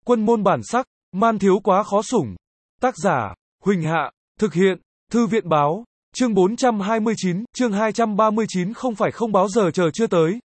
Quân môn bản sắc, man thiếu quá khó sủng. Tác giả, Huỳnh Hạ, thực hiện, Thư viện báo, chương 429, chương 239 không phải không báo giờ chờ chưa tới.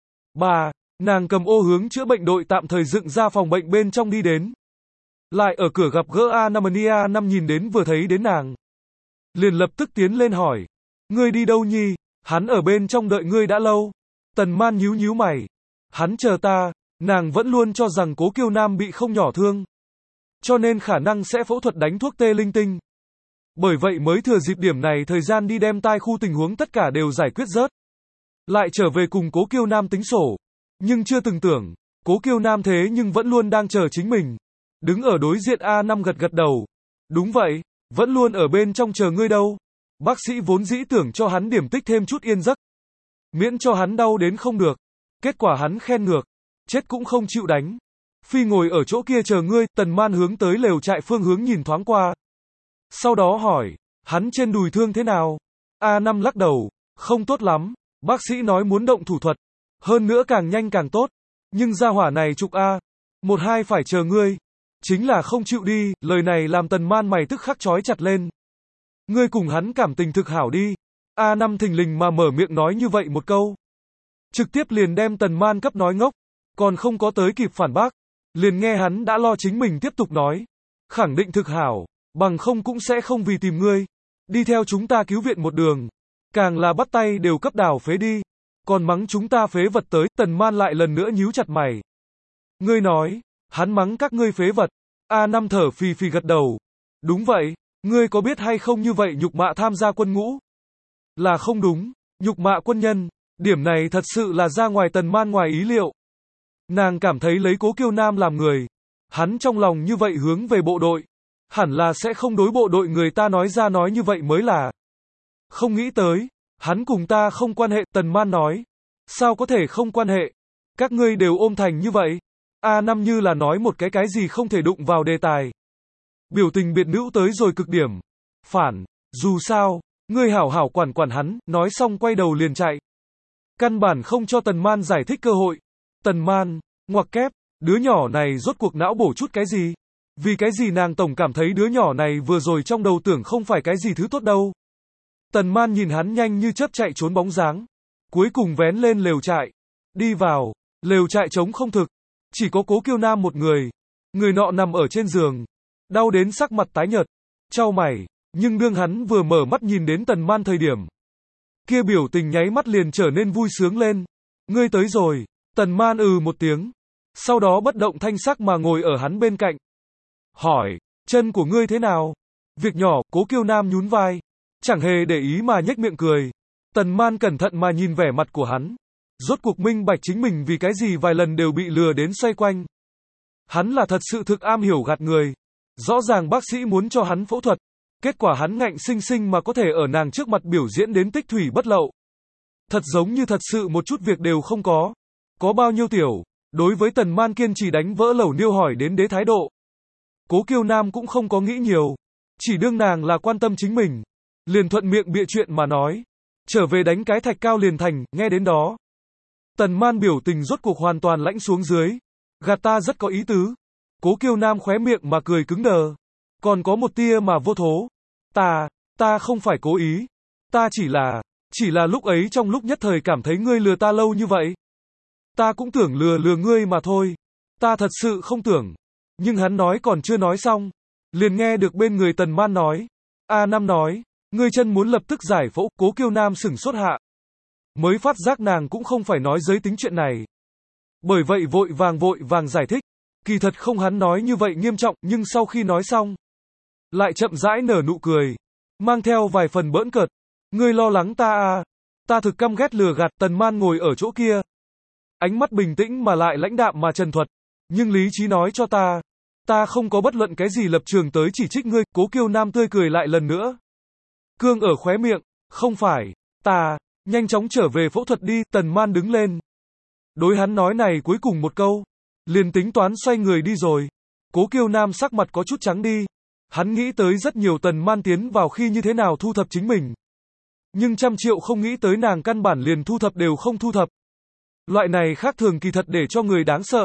Bà, nàng cầm ô hướng chữa bệnh đội tạm thời dựng ra phòng bệnh bên trong đi đến. Lại ở cửa gặp gỡ Anamania năm nhìn đến vừa thấy đến nàng. Liền lập tức tiến lên hỏi. Ngươi đi đâu nhi? Hắn ở bên trong đợi ngươi đã lâu. Tần Man nhíu nhíu mày. Hắn chờ ta, nàng vẫn luôn cho rằng Cố Kiêu Nam bị không nhỏ thương. Cho nên khả năng sẽ phẫu thuật đánh thuốc tê linh tinh. Bởi vậy mới thừa dịp điểm này thời gian đi đem tai khu tình huống tất cả đều giải quyết rớt. Lại trở về cùng Cố Kiêu Nam tính sổ. Nhưng chưa từng tưởng, Cố Kiêu Nam thế nhưng vẫn luôn đang chờ chính mình. Đứng ở đối diện A5 gật gật đầu. Đúng vậy, vẫn luôn ở bên trong chờ ngươi đâu. Bác sĩ vốn dĩ tưởng cho hắn điểm tích thêm chút yên giấc. Miễn cho hắn đau đến không được. Kết quả hắn khen ngược. Chết cũng không chịu đánh. Phi ngồi ở chỗ kia chờ ngươi. Tần Man hướng tới lều trại phương hướng nhìn thoáng qua. Sau đó hỏi, hắn trên đùi thương thế nào? A5 lắc đầu, không tốt lắm. Bác sĩ nói muốn động thủ thuật. Hơn nữa càng nhanh càng tốt. Nhưng gia hỏa này trục A. 1-2 phải chờ ngươi. Chính là không chịu đi. Lời này làm Tần Man mày tức khắc chói chặt lên. Ngươi cùng hắn cảm tình thực hảo đi. A5 thình lình mà mở miệng nói như vậy một câu. Trực tiếp liền đem Tần Man cấp nói ngốc. Còn không có tới kịp phản bác. Liền nghe hắn đã lo chính mình tiếp tục nói. Khẳng định thực hảo. Bằng không cũng sẽ không vì tìm ngươi. Đi theo chúng ta cứu viện một đường. Càng là bắt tay đều cấp đào phế đi. Còn mắng chúng ta phế vật tới. Tần Man lại lần nữa nhíu chặt mày. Ngươi nói, hắn mắng các ngươi phế vật. A5 thở phì phì gật đầu. Đúng vậy, ngươi có biết hay không như vậy nhục mạ tham gia quân ngũ? Là không đúng, nhục mạ quân nhân. Điểm này thật sự là ra ngoài Tần Man ngoài ý liệu. Nàng cảm thấy lấy Cố Kiêu Nam làm người. Hắn trong lòng như vậy hướng về bộ đội. Hẳn là sẽ không đối bộ đội người ta nói ra nói như vậy mới là. Không nghĩ tới, hắn cùng ta không quan hệ. Tần Man nói. Sao có thể không quan hệ? Các ngươi đều ôm thành như vậy. A5 như là nói một cái gì không thể đụng vào đề tài. Biểu tình biệt nữ tới rồi cực điểm. Phản, dù sao, ngươi hảo hảo quản quản hắn, nói xong quay đầu liền chạy. Căn bản không cho Tần Man giải thích cơ hội. Tần Man, ngoặc kép, đứa nhỏ này rốt cuộc não bổ chút cái gì? Vì cái gì nàng tổng cảm thấy đứa nhỏ này vừa rồi trong đầu tưởng không phải cái gì thứ tốt đâu. Tần Man nhìn hắn nhanh như chớp chạy trốn bóng dáng. Cuối cùng vén lên lều trại. Đi vào, lều trại trống không thực. Chỉ có Cố Kiêu Nam một người. Người nọ nằm ở trên giường. Đau đến sắc mặt tái nhợt. Chau mày. Nhưng đương hắn vừa mở mắt nhìn đến Tần Man thời điểm. Kia biểu tình nháy mắt liền trở nên vui sướng lên. Ngươi tới rồi. Tần Man một tiếng. Sau đó bất động thanh sắc mà ngồi ở hắn bên cạnh. Hỏi, chân của ngươi thế nào? Việc nhỏ, Cố Kiêu Nam nhún vai. Chẳng hề để ý mà nhếch miệng cười. Tần Man cẩn thận mà nhìn vẻ mặt của hắn. Rốt cuộc minh bạch chính mình vì cái gì vài lần đều bị lừa đến xoay quanh. Hắn là thật sự thực am hiểu gạt người. Rõ ràng bác sĩ muốn cho hắn phẫu thuật. Kết quả hắn ngạnh sinh sinh mà có thể ở nàng trước mặt biểu diễn đến tích thủy bất lậu. Thật giống như thật sự một chút việc đều không có. Có bao nhiêu tiểu. Đối với Tần Man kiên trì đánh vỡ lẩu niêu hỏi đến đế thái độ. Cố Kiêu Nam cũng không có nghĩ nhiều. Chỉ đương nàng là quan tâm chính mình. Liền thuận miệng bịa chuyện mà nói. Trở về đánh cái thạch cao liền thành, nghe đến đó. Tần Man biểu tình rốt cuộc hoàn toàn lãnh xuống dưới. Gạt ta rất có ý tứ. Cố Kiêu Nam khóe miệng mà cười cứng đờ. Còn có một tia mà vô thố. Ta không phải cố ý. Ta chỉ là lúc ấy trong lúc nhất thời cảm thấy ngươi lừa ta lâu như vậy. Ta cũng tưởng lừa ngươi mà thôi. Ta thật sự không tưởng. Nhưng hắn nói còn chưa nói xong. Liền nghe được bên người Tần Man nói. A5 nói, ngươi chân muốn lập tức giải phẫu. Cố Kiêu Nam sửng sốt hạ. Mới phát giác nàng cũng không phải nói giới tính chuyện này. Bởi vậy vội vàng giải thích. Kỳ thật không hắn nói như vậy nghiêm trọng, nhưng sau khi nói xong. Lại chậm rãi nở nụ cười. Mang theo vài phần bỡn cợt. Ngươi lo lắng ta à. Ta thực căm ghét lừa gạt. Tần Man ngồi ở chỗ kia. Ánh mắt bình tĩnh mà lại lãnh đạm mà trần thuật. Nhưng lý trí nói cho ta. Ta không có bất luận cái gì lập trường tới chỉ trích ngươi. Cố Kiêu Nam tươi cười lại lần nữa. Cương ở khóe miệng. Không phải. Ta. Nhanh chóng trở về phẫu thuật đi. Tần Man đứng lên. Đối hắn nói này cuối cùng một câu. Liền tính toán xoay người đi rồi. Cố Kiêu Nam sắc mặt có chút trắng đi. Hắn nghĩ tới rất nhiều Tần Man tiến vào khi như thế nào thu thập chính mình. Nhưng trăm triệu không nghĩ tới nàng căn bản liền thu thập đều không thu thập. Loại này khác thường kỳ thật để cho người đáng sợ.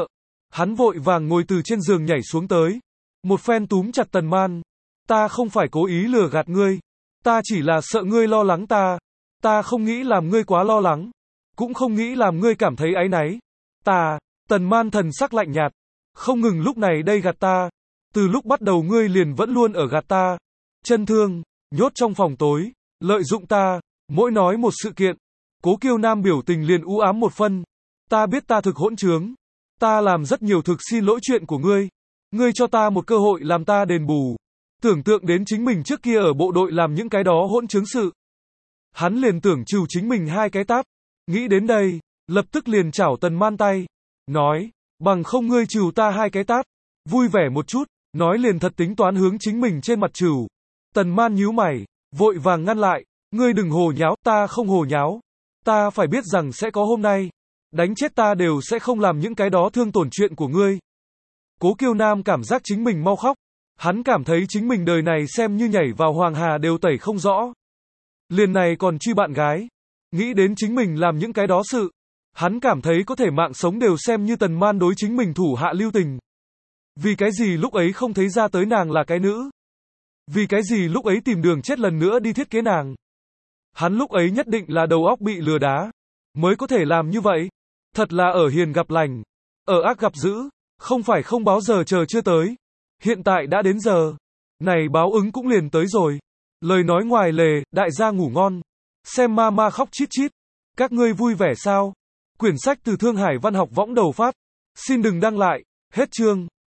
Hắn vội vàng ngồi từ trên giường nhảy xuống tới. Một phen túm chặt Tần Man. Ta không phải cố ý lừa gạt ngươi. Ta chỉ là sợ ngươi lo lắng ta. Ta không nghĩ làm ngươi quá lo lắng. Cũng không nghĩ làm ngươi cảm thấy áy náy. Tần Man thần sắc lạnh nhạt. Không ngừng lúc này đây gạt ta. Từ lúc bắt đầu ngươi liền vẫn luôn ở gạt ta. Chân thương, nhốt trong phòng tối, lợi dụng ta, mỗi nói một sự kiện. Cố Kiêu Nam biểu tình liền u ám một phân. Ta biết ta thực hỗn trướng. Ta làm rất nhiều thực xin lỗi chuyện của ngươi. Ngươi cho ta một cơ hội làm ta đền bù. Tưởng tượng đến chính mình trước kia ở bộ đội làm những cái đó hỗn trướng sự. Hắn liền tưởng trừ chính mình 2 cái tát. Nghĩ đến đây, lập tức liền chảo Tần Man tay. Nói, bằng không ngươi trừ ta 2 cái tát. Vui vẻ một chút, nói liền thật tính toán hướng chính mình trên mặt trừ. Tần Man nhíu mày, vội vàng ngăn lại. Ngươi đừng hồ nháo, ta không hồ nháo. Ta phải biết rằng sẽ có hôm nay. Đánh chết ta đều sẽ không làm những cái đó thương tổn chuyện của ngươi. Cố Kiêu Nam cảm giác chính mình mau khóc. Hắn cảm thấy chính mình đời này xem như nhảy vào hoàng hà đều tẩy không rõ. Liền này còn truy bạn gái. Nghĩ đến chính mình làm những cái đó sự. Hắn cảm thấy có thể mạng sống đều xem như Tần Man đối chính mình thủ hạ lưu tình. Vì cái gì lúc ấy không thấy ra tới nàng là cái nữ? Vì cái gì lúc ấy tìm đường chết lần nữa đi thiết kế nàng? Hắn lúc ấy nhất định là đầu óc bị lừa đá. Mới có thể làm như vậy. Thật là ở hiền gặp lành. Ở ác gặp dữ. Không phải không báo giờ chờ chưa tới. Hiện tại đã đến giờ. Này báo ứng cũng liền tới rồi. Lời nói ngoài lề, đại gia ngủ ngon. Xem ma ma khóc chít chít. Các ngươi vui vẻ sao? Quyển sách từ Thương Hải Văn học võng đầu phát. Xin đừng đăng lại. Hết chương.